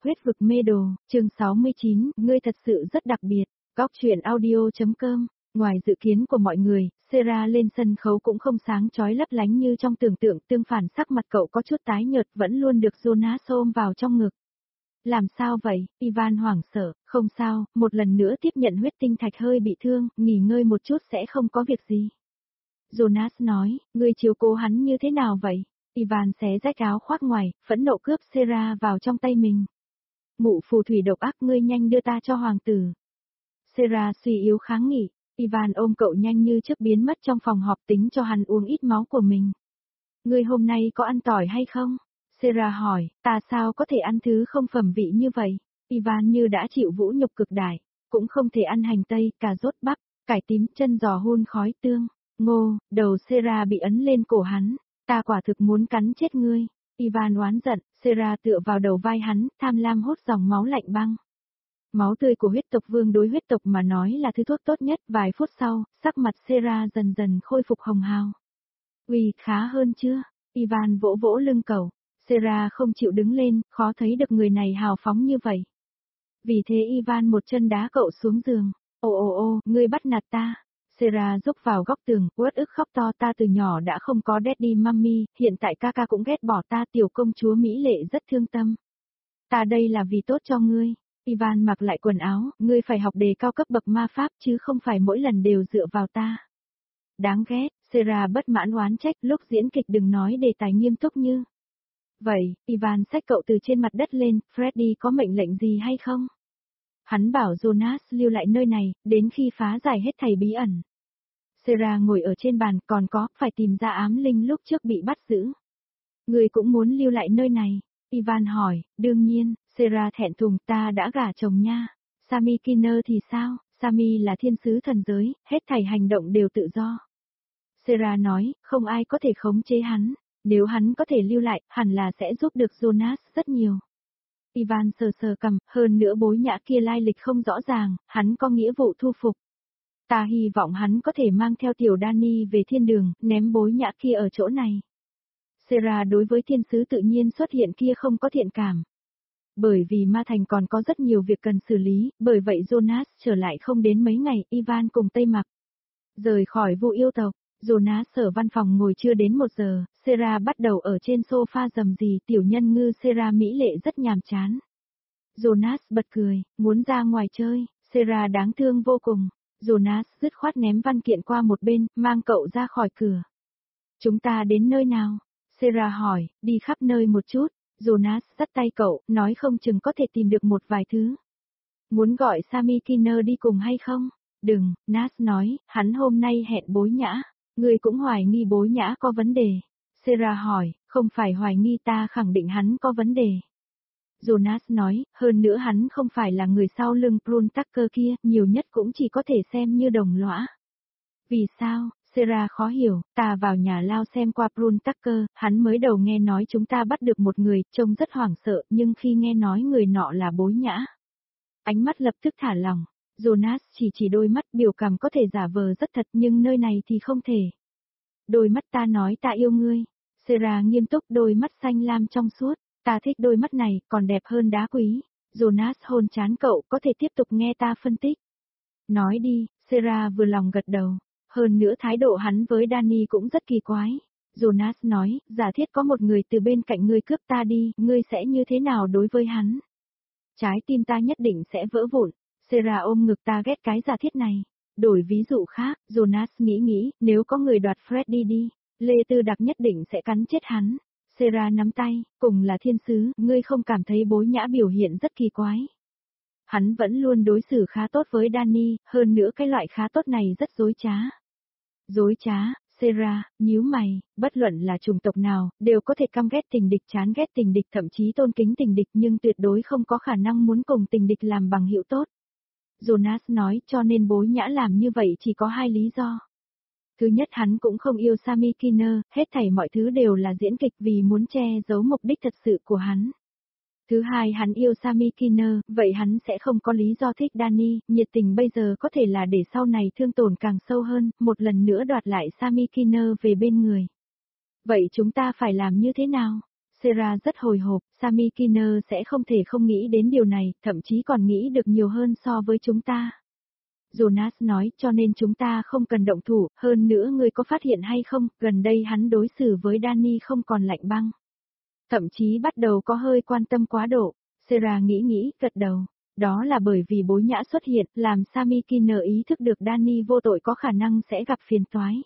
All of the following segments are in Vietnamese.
Huyết vực mê đồ, chương 69, ngươi thật sự rất đặc biệt. Góc truyện audio.com. Ngoài dự kiến của mọi người, Sarah lên sân khấu cũng không sáng chói lấp lánh như trong tưởng tượng, tương phản sắc mặt cậu có chút tái nhợt vẫn luôn được Jonas ôm vào trong ngực. Làm sao vậy? Ivan hoảng sợ, không sao, một lần nữa tiếp nhận huyết tinh thạch hơi bị thương, nghỉ ngơi một chút sẽ không có việc gì. Jonas nói, ngươi chiếu cố hắn như thế nào vậy? Ivan xé rách áo khoác ngoài, phẫn nộ cướp Sarah vào trong tay mình. Mụ phù thủy độc ác, ngươi nhanh đưa ta cho hoàng tử. Sarah suy yếu kháng nghị, Ivan ôm cậu nhanh như chớp biến mất trong phòng họp tính cho hắn uống ít máu của mình. Ngươi hôm nay có ăn tỏi hay không? Sarah hỏi, ta sao có thể ăn thứ không phẩm vị như vậy? Ivan như đã chịu vũ nhục cực đại, cũng không thể ăn hành tây, cà rốt bắp, cải tím, chân giò hun khói tương. Ngô, đầu Sarah bị ấn lên cổ hắn, ta quả thực muốn cắn chết ngươi. Ivan oán giận, Sarah tựa vào đầu vai hắn, tham lam hút dòng máu lạnh băng. Máu tươi của huyết tộc vương đối huyết tộc mà nói là thứ thuốc tốt nhất. Vài phút sau, sắc mặt Sarah dần dần khôi phục hồng hào. Uy, khá hơn chưa? Ivan vỗ vỗ lưng cậu. Sarah không chịu đứng lên, khó thấy được người này hào phóng như vậy. Vì thế Ivan một chân đá cậu xuống giường. Ô, ngươi bắt nạt ta. Sarah rúc vào góc tường, uất ức khóc to, ta từ nhỏ đã không có daddy mommy, hiện tại ca cũng ghét bỏ ta, tiểu công chúa mỹ lệ rất thương tâm. Ta đây là vì tốt cho ngươi. Ivan mặc lại quần áo, ngươi phải học đề cao cấp bậc ma pháp chứ không phải mỗi lần đều dựa vào ta. Đáng ghét, Sarah bất mãn oán trách, lúc diễn kịch đừng nói đề tài nghiêm túc như. Vậy, Ivan xách cậu từ trên mặt đất lên, Freddy có mệnh lệnh gì hay không? Hắn bảo Jonas lưu lại nơi này, đến khi phá giải hết thầy bí ẩn. Sarah ngồi ở trên bàn, còn có, phải tìm ra ám linh lúc trước bị bắt giữ. Người cũng muốn lưu lại nơi này. Ivan hỏi, đương nhiên, Sarah thẹn thùng, ta đã gả chồng nha. Sammy Kinner thì sao? Sammy là thiên sứ thần giới, hết thảy hành động đều tự do. Sarah nói, không ai có thể khống chế hắn. Nếu hắn có thể lưu lại, hẳn là sẽ giúp được Jonas rất nhiều. Ivan sờ sờ cằm, hơn nữa bối nhã kia lai lịch không rõ ràng, hắn có nghĩa vụ thu phục. Ta hy vọng hắn có thể mang theo tiểu Danny về thiên đường, ném bối nhã kia ở chỗ này. Sarah đối với thiên sứ tự nhiên xuất hiện kia không có thiện cảm. Bởi vì ma thành còn có rất nhiều việc cần xử lý, bởi vậy Jonas trở lại không đến mấy ngày, Ivan cùng Tây Mặc rời khỏi vụ yêu tộc. Jonas ở văn phòng ngồi chưa đến 1 giờ, Sarah bắt đầu ở trên sofa rầm rì, tiểu nhân ngư Sarah mỹ lệ rất nhàm chán. Jonas bật cười, muốn ra ngoài chơi, Sarah đáng thương vô cùng. Jonas dứt khoát ném văn kiện qua một bên, mang cậu ra khỏi cửa. Chúng ta đến nơi nào? Sarah hỏi, đi khắp nơi một chút. Jonas dắt tay cậu, nói không chừng có thể tìm được một vài thứ. Muốn gọi Sammy Kinner đi cùng hay không? Đừng, Nas nói, hắn hôm nay hẹn bối nhã. Người cũng hoài nghi bối nhã có vấn đề. Sarah hỏi, không phải hoài nghi, ta khẳng định hắn có vấn đề. Jonas nói, hơn nữa hắn không phải là người sau lưng Prune Tucker kia, nhiều nhất cũng chỉ có thể xem như đồng lõa. Vì sao? Sarah khó hiểu, ta vào nhà lao xem qua Prune Tucker, hắn mới đầu nghe nói chúng ta bắt được một người, trông rất hoảng sợ, nhưng khi nghe nói người nọ là bối nhã. Ánh mắt lập tức thả lỏng. Jonas chỉ đôi mắt, biểu cảm có thể giả vờ rất thật nhưng nơi này thì không thể. Đôi mắt ta nói ta yêu ngươi. Sarah nghiêm túc, đôi mắt xanh lam trong suốt, ta thích đôi mắt này, còn đẹp hơn đá quý. Jonas hôn trán cậu, có thể tiếp tục nghe ta phân tích. Nói đi, Sarah vừa lòng gật đầu. Hơn nữa thái độ hắn với Danny cũng rất kỳ quái. Jonas nói, giả thiết có một người từ bên cạnh ngươi cướp ta đi, ngươi sẽ như thế nào đối với hắn? Trái tim ta nhất định sẽ vỡ vụn. Sarah ôm ngực, ta ghét cái giả thiết này. Đổi ví dụ khác, Jonas nghĩ, nếu có người đoạt Freddy đi, Lê Tư Đặc nhất định sẽ cắn chết hắn. Sarah nắm tay, cùng là thiên sứ, ngươi không cảm thấy bối nhã biểu hiện rất kỳ quái. Hắn vẫn luôn đối xử khá tốt với Danny, hơn nữa cái loại khá tốt này rất dối trá. Dối trá, Sarah, nhíu mày, bất luận là chủng tộc nào, đều có thể căm ghét tình địch, chán ghét tình địch, thậm chí tôn kính tình địch nhưng tuyệt đối không có khả năng muốn cùng tình địch làm bằng hữu tốt. Jonas nói, cho nên bối nhã làm như vậy chỉ có 2 lý do. Thứ nhất, hắn cũng không yêu Sammy Kinner, hết thảy mọi thứ đều là diễn kịch vì muốn che giấu mục đích thật sự của hắn. Thứ hai, hắn yêu Sammy Kinner, vậy hắn sẽ không có lý do thích Danny, nhiệt tình bây giờ có thể là để sau này thương tổn càng sâu hơn, một lần nữa đoạt lại Sammy Kinner về bên người. Vậy chúng ta phải làm như thế nào? Sarah rất hồi hộp, Sami Kinner sẽ không thể không nghĩ đến điều này, thậm chí còn nghĩ được nhiều hơn so với chúng ta. Jonas nói, cho nên chúng ta không cần động thủ, hơn nữa ngươi có phát hiện hay không, gần đây hắn đối xử với Danny không còn lạnh băng. Thậm chí bắt đầu có hơi quan tâm quá độ. Sarah nghĩ, gật đầu. Đó là bởi vì bối nhã xuất hiện, làm Sami Kinner ý thức được Danny vô tội có khả năng sẽ gặp phiền toái.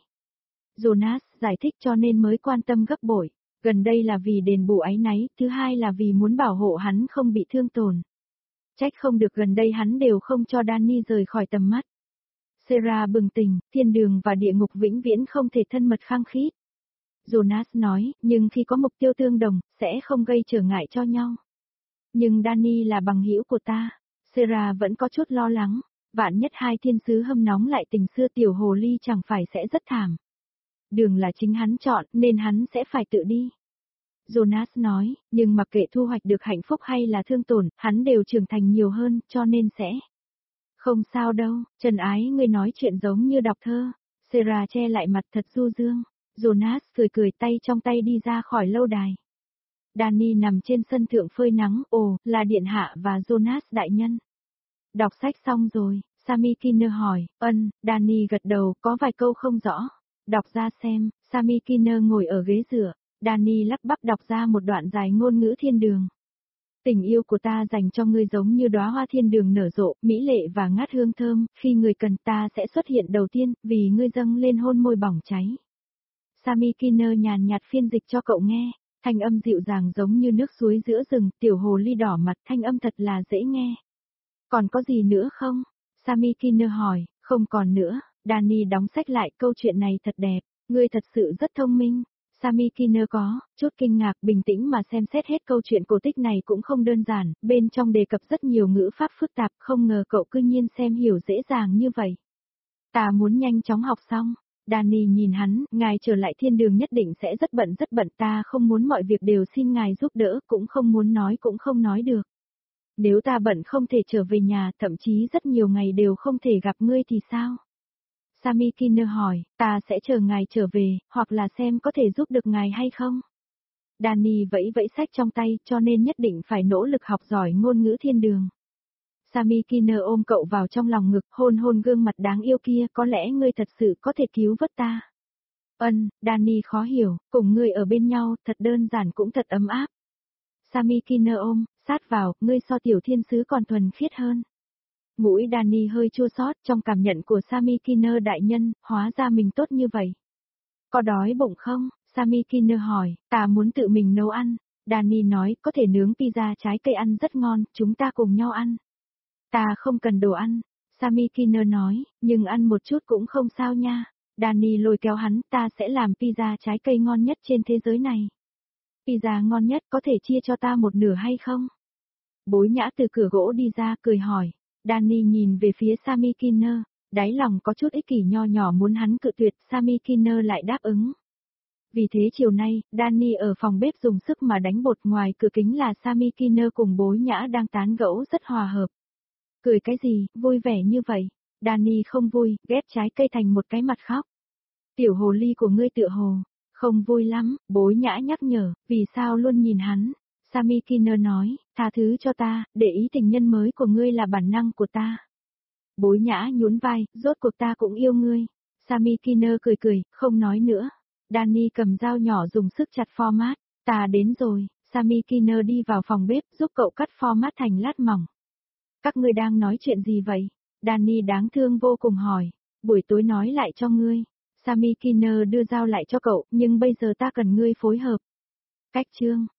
Jonas giải thích cho nên mới quan tâm gấp bội. Gần đây là vì đền bù áy náy, thứ hai là vì muốn bảo hộ hắn không bị thương tổn. Trách không được gần đây hắn đều không cho Danny rời khỏi tầm mắt. Sarah bừng tỉnh, thiên đường và địa ngục vĩnh viễn không thể thân mật khăng khít. Jonas nói, nhưng khi có mục tiêu tương đồng, sẽ không gây trở ngại cho nhau. Nhưng Danny là bằng hữu của ta. Sarah vẫn có chút lo lắng, vạn nhất hai thiên sứ hâm nóng lại tình xưa tiểu hồ ly chẳng phải sẽ rất thảm. Đường là chính hắn chọn nên hắn sẽ phải tự đi. Jonas nói, nhưng mặc kệ thu hoạch được hạnh phúc hay là thương tổn, hắn đều trưởng thành nhiều hơn, cho nên sẽ. Không sao đâu, Trần Ái ngươi nói chuyện giống như đọc thơ. Sarah che lại mặt thật du dương. Jonas cười tay trong tay đi ra khỏi lâu đài. Danny nằm trên sân thượng phơi nắng, ồ, là điện hạ và Jonas đại nhân. Đọc sách xong rồi, Sami Kinner hỏi, Danny gật đầu, có vài câu không rõ. Đọc ra xem, Sami Kinner ngồi ở ghế dựa, Danny lắp bắp đọc ra một đoạn dài ngôn ngữ thiên đường. Tình yêu của ta dành cho ngươi giống như đóa hoa thiên đường nở rộ, mỹ lệ và ngát hương thơm, khi người cần ta sẽ xuất hiện đầu tiên, vì ngươi dâng lên hôn môi bỏng cháy. Sami Kinner nhàn nhạt phiên dịch cho cậu nghe, thanh âm dịu dàng giống như nước suối giữa rừng, tiểu hồ ly đỏ mặt, thanh âm thật là dễ nghe. Còn có gì nữa không? Sami Kinner hỏi, không còn nữa. Danny đóng sách lại, câu chuyện này thật đẹp, ngươi thật sự rất thông minh. Sami Kinner có chút kinh ngạc, bình tĩnh mà xem xét hết câu chuyện cổ tích này cũng không đơn giản, bên trong đề cập rất nhiều ngữ pháp phức tạp, không ngờ cậu cư nhiên xem hiểu dễ dàng như vậy. Ta muốn nhanh chóng học xong. Danny nhìn hắn, ngài trở lại thiên đường nhất định sẽ rất bận, ta không muốn mọi việc đều xin ngài giúp đỡ, cũng không muốn nói cũng không nói được. Nếu ta bận không thể trở về nhà, thậm chí rất nhiều ngày đều không thể gặp ngươi thì sao? Sami Kinner hỏi, ta sẽ chờ ngài trở về, hoặc là xem có thể giúp được ngài hay không? Danny vẫy sách trong tay, cho nên nhất định phải nỗ lực học giỏi ngôn ngữ thiên đường. Sami Kinner ôm cậu vào trong lòng ngực, hôn gương mặt đáng yêu kia, có lẽ ngươi thật sự có thể cứu vớt ta. Danny khó hiểu, cùng ngươi ở bên nhau, thật đơn giản cũng thật ấm áp. Sami Kinner ôm, sát vào, ngươi so tiểu thiên sứ còn thuần khiết hơn. Mũi Danny hơi chua xót trong cảm nhận của Sami Kinner đại nhân, hóa ra mình tốt như vậy. Có đói bụng không? Sami Kinner hỏi, ta muốn tự mình nấu ăn. Danny nói, có thể nướng pizza trái cây ăn rất ngon, chúng ta cùng nhau ăn. Ta không cần đồ ăn. Sami Kinner nói, nhưng ăn một chút cũng không sao nha. Danny lôi kéo hắn, ta sẽ làm pizza trái cây ngon nhất trên thế giới này. Pizza ngon nhất có thể chia cho ta một nửa hay không? Bối nhã từ cửa gỗ đi ra, cười hỏi. Danny nhìn về phía Sami Kinner, đáy lòng có chút ích kỷ nho nhỏ muốn hắn cự tuyệt, Sami Kinner lại đáp ứng. Vì thế chiều nay, Danny ở phòng bếp dùng sức mà đánh bột, ngoài cửa kính là Sami Kinner cùng bối nhã đang tán gẫu rất hòa hợp. Cười cái gì, vui vẻ như vậy? Danny không vui, ghép trái cây thành một cái mặt khóc. Tiểu hồ ly của ngươi tựa hồ, không vui lắm, bối nhã nhắc nhở, vì sao luôn nhìn hắn? Sami Kinner nói, tha thứ cho ta, để ý tình nhân mới của ngươi là bản năng của ta. Bối nhã nhún vai, rốt cuộc ta cũng yêu ngươi. Sami Kinner cười, không nói nữa. Danny cầm dao nhỏ dùng sức chặt format, ta đến rồi. Sami Kinner đi vào phòng bếp giúp cậu cắt format thành lát mỏng. Các ngươi đang nói chuyện gì vậy? Danny đáng thương vô cùng hỏi. Buổi tối nói lại cho ngươi. Sami Kinner đưa dao lại cho cậu, nhưng bây giờ ta cần ngươi phối hợp. Cách chương.